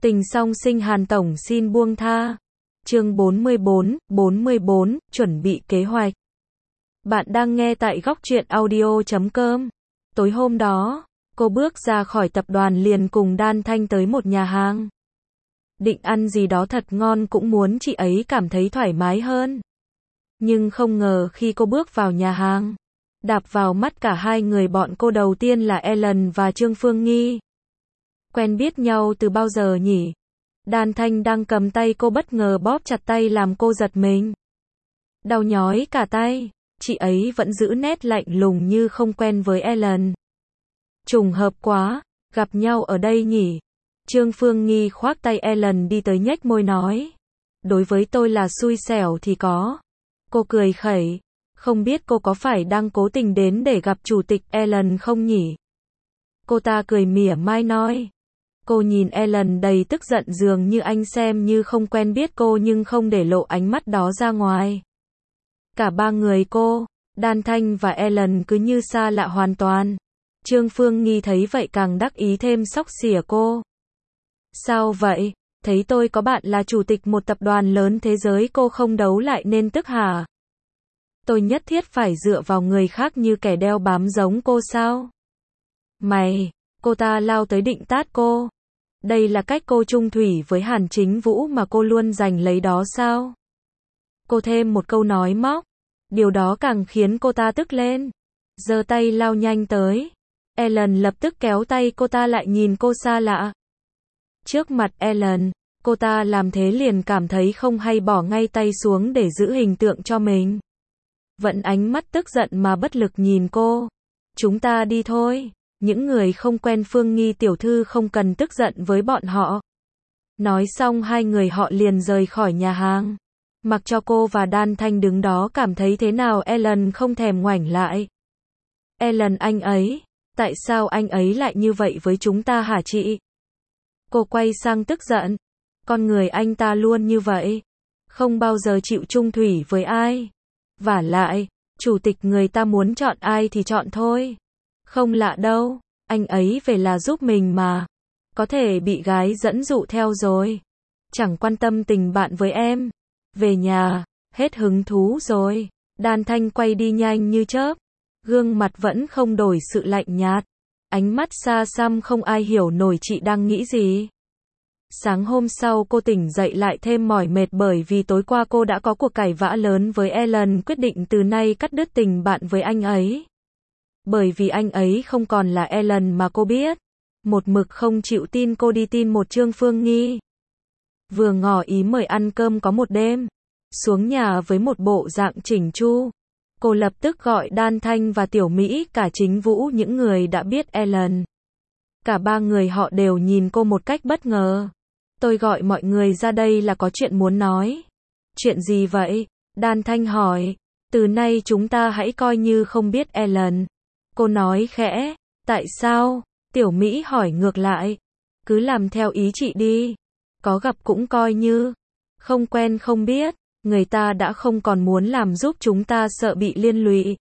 Tình song sinh Hàn Tổng xin buông tha. Chương 44, chuẩn bị kế hoạch. Bạn đang nghe tại góc truyện audio.com. Tối hôm đó, cô bước ra khỏi tập đoàn liền cùng Đan Thanh tới một nhà hàng. Định ăn gì đó thật ngon, cũng muốn chị ấy cảm thấy thoải mái hơn. Nhưng không ngờ khi cô bước vào nhà hàng, đạp vào mắt cả hai người bọn cô đầu tiên là Ellen và Trương Phương Nghi. Quen biết nhau từ bao giờ nhỉ? Đan Thanh đang cầm tay cô bất ngờ bóp chặt tay làm cô giật mình. Đau nhói cả tay, chị ấy vẫn giữ nét lạnh lùng như không quen với Ellen. Trùng hợp quá, gặp nhau ở đây nhỉ? Trương Phương Nghi khoác tay Ellen đi tới nhếch môi nói. Đối với tôi là xui xẻo thì có. Cô cười khẩy, không biết cô có phải đang cố tình đến để gặp chủ tịch Ellen không nhỉ? Cô ta cười mỉa mai nói. Cô nhìn Ellen đầy tức giận, dường như anh xem như không quen biết cô nhưng không để lộ ánh mắt đó ra ngoài. Cả ba người cô, Đan Thanh và Ellen cứ như xa lạ hoàn toàn. Trương Phương Nghi thấy vậy càng đắc ý thêm xóc xỉa cô. Sao vậy? Thấy tôi có bạn là chủ tịch một tập đoàn lớn thế giới cô không đấu lại nên tức hả? Tôi nhất thiết phải dựa vào người khác như kẻ đeo bám giống cô sao? Mày, cô ta lao tới định tát cô. Đây là cách cô chung thủy với Hàn Chính Vũ mà cô luôn giành lấy đó sao? Cô thêm một câu nói móc. Điều đó càng khiến cô ta tức lên. Giơ tay lao nhanh tới. Ellen lập tức kéo tay cô ta lại, nhìn cô xa lạ. Trước mặt Ellen, cô ta làm thế liền cảm thấy không hay, bỏ ngay tay xuống để giữ hình tượng cho mình. Vẫn ánh mắt tức giận mà bất lực nhìn cô. Chúng ta đi thôi. Những người không quen Phương Nghi tiểu thư không cần tức giận với bọn họ. Nói xong hai người họ liền rời khỏi nhà hàng. Mặc cho cô và Đan Thanh đứng đó cảm thấy thế nào Ellen không thèm ngoảnh lại. Ellen, anh ấy, tại sao anh ấy lại như vậy với chúng ta hả chị? Cô quay sang tức giận. Con người anh ta luôn như vậy. Không bao giờ chịu chung thủy với ai. Vả lại, chủ tịch người ta muốn chọn ai thì chọn thôi. Không lạ đâu, anh ấy về là giúp mình mà. Có thể bị gái dẫn dụ theo rồi. Chẳng quan tâm tình bạn với em. Về nhà, hết hứng thú rồi. Đan Thanh quay đi nhanh như chớp. Gương mặt vẫn không đổi sự lạnh nhạt. Ánh mắt xa xăm không ai hiểu nổi chị đang nghĩ gì. Sáng hôm sau cô tỉnh dậy lại thêm mỏi mệt bởi vì tối qua cô đã có cuộc cãi vã lớn với Ellen, quyết định từ nay cắt đứt tình bạn với anh ấy. Bởi vì anh ấy không còn là Ellen mà cô biết. Một mực không chịu tin cô đi tin một Trương Phương Nghi. Vừa ngỏ ý mời ăn cơm có một đêm. Xuống nhà với một bộ dạng chỉnh chu. Cô lập tức gọi Đan Thanh và Tiểu Mỹ, cả Chính Vũ, những người đã biết Ellen. Cả ba người họ đều nhìn cô một cách bất ngờ. Tôi gọi mọi người ra đây là có chuyện muốn nói. Chuyện gì vậy? Đan Thanh hỏi. Từ nay chúng ta hãy coi như không biết Ellen. Cô nói khẽ. Tại sao? Tiểu Mỹ hỏi ngược lại. Cứ làm theo ý chị đi. Có gặp cũng coi như. Không quen không biết. Người ta đã không còn muốn làm giúp chúng ta, sợ bị liên lụy.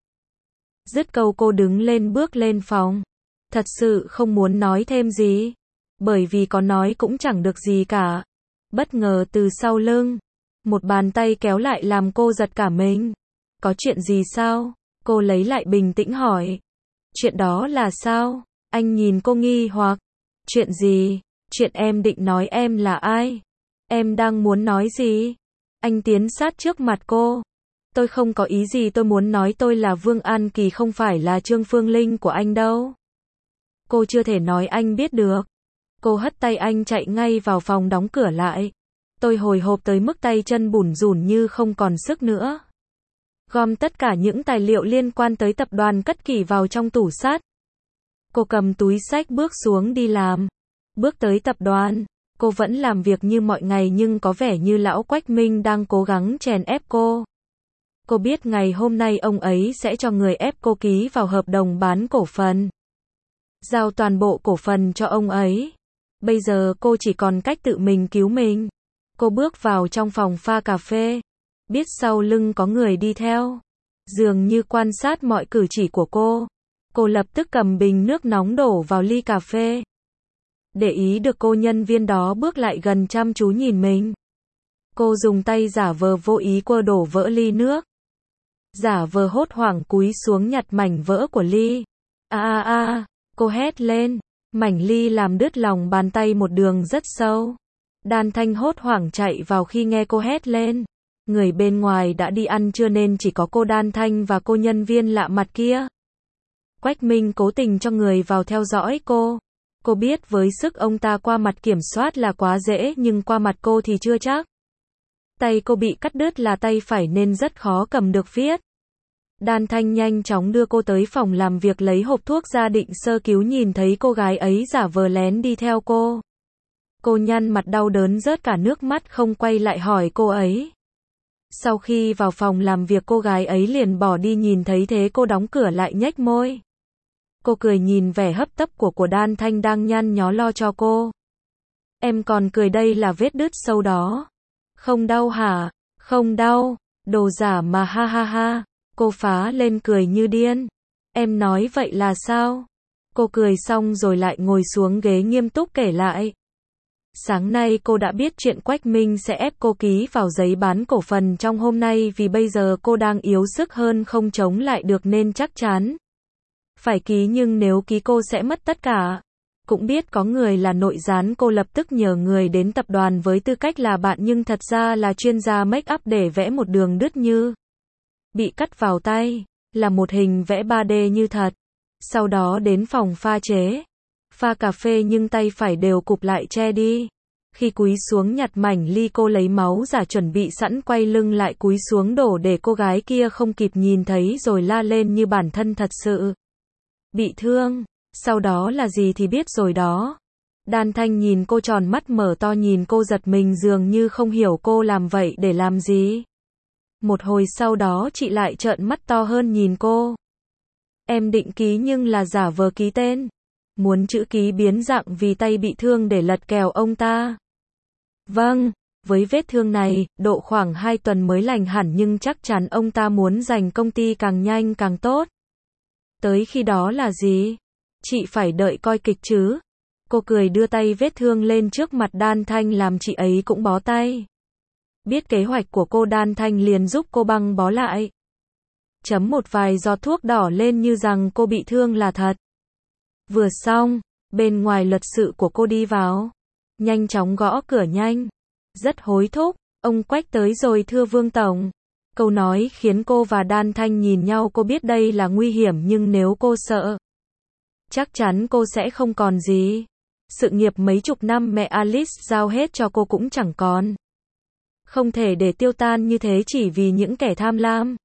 Dứt câu cô đứng lên bước lên phòng. Thật sự không muốn nói thêm gì. Bởi vì có nói cũng chẳng được gì cả. Bất ngờ từ sau lưng, một bàn tay kéo lại làm cô giật cả mình. Có chuyện gì sao? Cô lấy lại bình tĩnh hỏi. Chuyện đó là sao? Anh nhìn cô nghi hoặc. Chuyện gì? Chuyện em định nói em là ai? Em đang muốn nói gì? Anh tiến sát trước mặt cô. Tôi không có ý gì, tôi muốn nói tôi là Vương An Kỳ, không phải là Trương Phương Linh của anh đâu. Cô chưa thể nói anh biết được. Cô hất tay anh chạy ngay vào phòng đóng cửa lại. Tôi hồi hộp tới mức tay chân bủn rủn như không còn sức nữa. Gom tất cả những tài liệu liên quan tới tập đoàn cất kỹ vào trong tủ sắt. Cô cầm túi xách bước xuống đi làm. Bước tới tập đoàn, cô vẫn làm việc như mọi ngày nhưng có vẻ như lão Quách Minh đang cố gắng chèn ép cô. Cô biết ngày hôm nay ông ấy sẽ cho người ép cô ký vào hợp đồng bán cổ phần. Giao toàn bộ cổ phần cho ông ấy. Bây giờ cô chỉ còn cách tự mình cứu mình. Cô bước vào trong phòng pha cà phê. Biết sau lưng có người đi theo. Dường như quan sát mọi cử chỉ của cô. Cô lập tức cầm bình nước nóng đổ vào ly cà phê. để ý được cô nhân viên đó bước lại gần chăm chú nhìn mình. Cô dùng tay giả vờ vô ý quơ đổ vỡ ly nước. Giả vờ hốt hoảng cúi xuống nhặt mảnh vỡ của ly. Cô hét lên. Mảnh ly làm đứt lòng bàn tay một đường rất sâu. Đan Thanh hốt hoảng chạy vào khi nghe cô hét lên. Người bên ngoài đã đi ăn trưa nên chỉ có cô Đan Thanh và cô nhân viên lạ mặt kia. Quách Minh cố tình cho người vào theo dõi cô. Cô biết với sức ông ta qua mặt kiểm soát là quá dễ nhưng qua mặt cô thì chưa chắc. Tay cô bị cắt đứt là tay phải nên rất khó cầm được viết. Đan Thanh nhanh chóng đưa cô tới phòng làm việc lấy hộp thuốc ra định sơ cứu nhìn thấy cô gái ấy giả vờ lén đi theo cô. Cô nhăn mặt đau đớn rớt cả nước mắt không quay lại hỏi cô ấy. Sau khi vào phòng làm việc cô gái ấy liền bỏ đi nhìn thấy thế cô đóng cửa lại nhếch môi. Cô cười nhìn vẻ hấp tấp của Đan Thanh đang nhăn nhó lo cho cô. Em còn cười đây là vết đứt sâu đó. Không đau hả? Không đau. Đồ giả mà ha ha ha. Cô phá lên cười như điên. Em nói vậy là sao? Cô cười xong rồi lại ngồi xuống ghế nghiêm túc kể lại. Sáng nay cô đã biết chuyện Quách Minh sẽ ép cô ký vào giấy bán cổ phần trong hôm nay vì bây giờ cô đang yếu sức hơn không chống lại được nên chắc chắn phải ký nhưng nếu ký cô sẽ mất tất cả. Cũng biết có người là nội gián cô lập tức nhờ người đến tập đoàn với tư cách là bạn nhưng thật ra là chuyên gia make up để vẽ một đường đứt như bị cắt vào tay, là một hình vẽ 3D như thật. Sau đó đến phòng pha chế, pha cà phê nhưng tay phải đều cụp lại che đi. Khi cúi xuống nhặt mảnh ly cô lấy máu giả chuẩn bị sẵn quay lưng lại cúi xuống đổ để cô gái kia không kịp nhìn thấy rồi la lên như bản thân thật sự bị thương. Sau đó là gì thì biết rồi đó. Đan Thanh nhìn cô tròn mắt mở to nhìn cô giật mình dường như không hiểu cô làm vậy để làm gì. Một hồi sau đó chị lại trợn mắt to hơn nhìn cô. Em định ký nhưng là giả vờ ký tên. Muốn chữ ký biến dạng vì tay bị thương để lật kèo ông ta. Vâng, với vết thương này, độ khoảng 2 tuần mới lành hẳn nhưng chắc chắn ông ta muốn giành công ty càng nhanh càng tốt. Tới khi đó là gì? Chị phải đợi coi kịch chứ. Cô cười đưa tay vết thương lên trước mặt Đan Thanh làm chị ấy cũng bó tay. Biết kế hoạch của cô Đan Thanh liền giúp cô băng bó lại. Chấm một vài giọt thuốc đỏ lên như rằng cô bị thương là thật. Vừa xong, bên ngoài luật sự của cô đi vào. Nhanh chóng gõ cửa nhanh. Rất hối thúc, ông Quách tới rồi thưa Vương Tổng. Câu nói khiến cô và Đan Thanh nhìn nhau cô biết đây là nguy hiểm nhưng nếu cô sợ, chắc chắn cô sẽ không còn gì. Sự nghiệp mấy chục năm mẹ Alice giao hết cho cô cũng chẳng còn. Không thể để tiêu tan như thế chỉ vì những kẻ tham lam.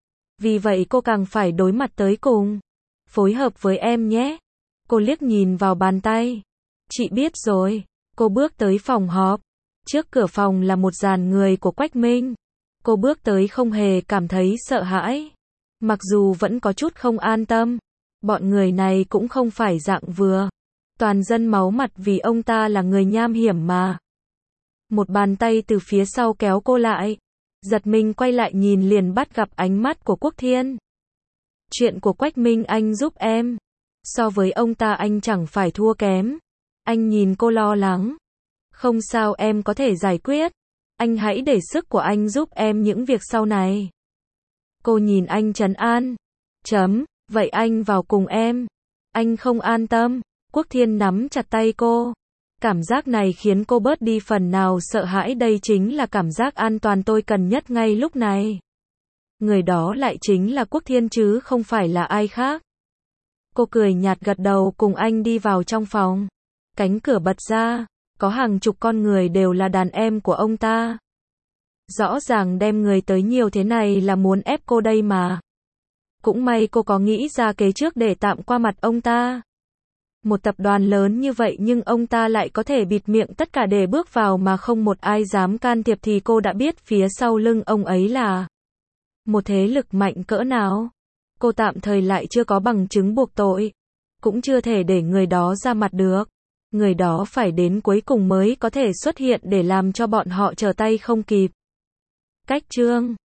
Vì vậy cô càng phải đối mặt tới cùng. Phối hợp với em nhé. Cô liếc nhìn vào bàn tay. Chị biết rồi. Cô bước tới phòng họp. Trước cửa phòng là một dàn người của Quách Minh. Cô bước tới không hề cảm thấy sợ hãi. Mặc dù vẫn có chút không an tâm. Bọn người này cũng không phải dạng vừa. Toàn dân máu mặt vì ông ta là người nham hiểm mà. Một bàn tay từ phía sau kéo cô lại. Giật mình quay lại nhìn liền bắt gặp ánh mắt của Quốc Thiên. Chuyện của Quách Minh anh giúp em. So với ông ta anh chẳng phải thua kém. Anh nhìn cô lo lắng. Không sao em có thể giải quyết. Anh hãy để sức của anh giúp em những việc sau này. Cô nhìn anh trấn an. Vậy anh vào cùng em. Anh không an tâm. Quốc Thiên nắm chặt tay cô. Cảm giác này khiến cô bớt đi phần nào sợ hãi đây chính là cảm giác an toàn tôi cần nhất ngay lúc này. Người đó lại chính là Quốc Thiên chứ không phải là ai khác. Cô cười nhạt gật đầu cùng anh đi vào trong phòng. Cánh cửa bật ra. Có hàng chục con người đều là đàn em của ông ta. Rõ ràng đem người tới nhiều thế này là muốn ép cô đây mà. Cũng may cô có nghĩ ra kế trước để tạm qua mặt ông ta. Một tập đoàn lớn như vậy nhưng ông ta lại có thể bịt miệng tất cả để bước vào mà không một ai dám can thiệp thì cô đã biết phía sau lưng ông ấy là một thế lực mạnh cỡ nào. Cô tạm thời lại chưa có bằng chứng buộc tội. Cũng chưa thể để người đó ra mặt được. Người đó phải đến cuối cùng mới có thể xuất hiện để làm cho bọn họ trở tay không kịp. Cách chương